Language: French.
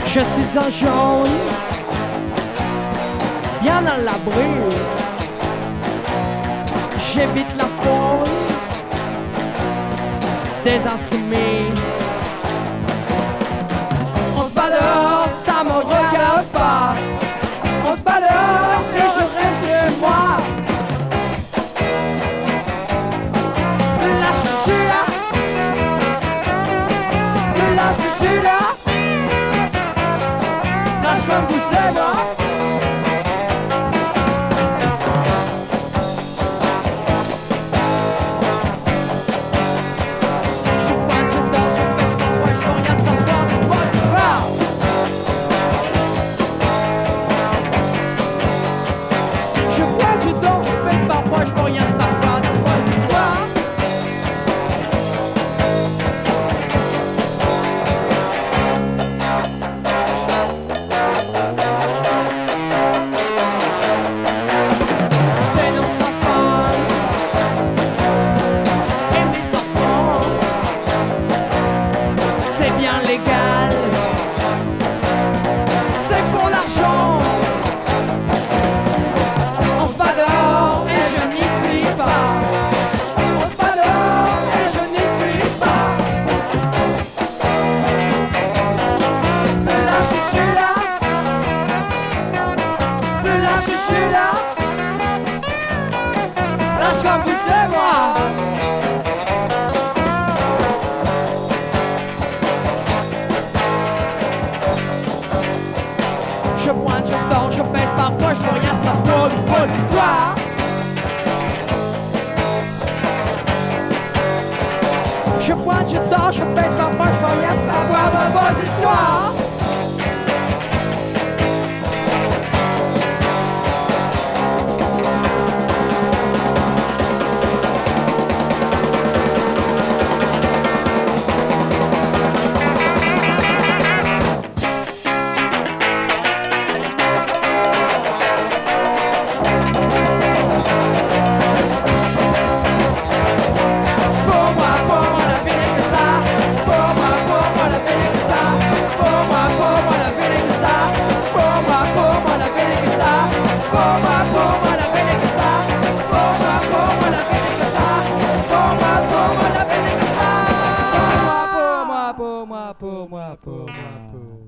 Je suis un jaune, bien à l'abri. J'évite la foule des insoumis. On se bat dehors, ça me regarde pas. On se bat dehors et je reste chez moi. Lâche que je suis là. Lâche que je suis là. Lâche comme vous savez moi. Parfois je veux rien savoir de vos histoires. Je dénonce ma femme et mes enfants. C'est bien légal, c'est pour l'argent. On se bat dehors et je n'y suis pas. On se bat dehors et je n'y suis pas. Mais lâche que je suis là. Mais lâche que je suis là. Lâche comme vous c'est moi. Je pointe, je dors, je pèse, parfois je veux rien savoir de vos histoires. Je pointe, je dors, je pèse, parfois je veux rien savoir de vos histoires. Pour moi.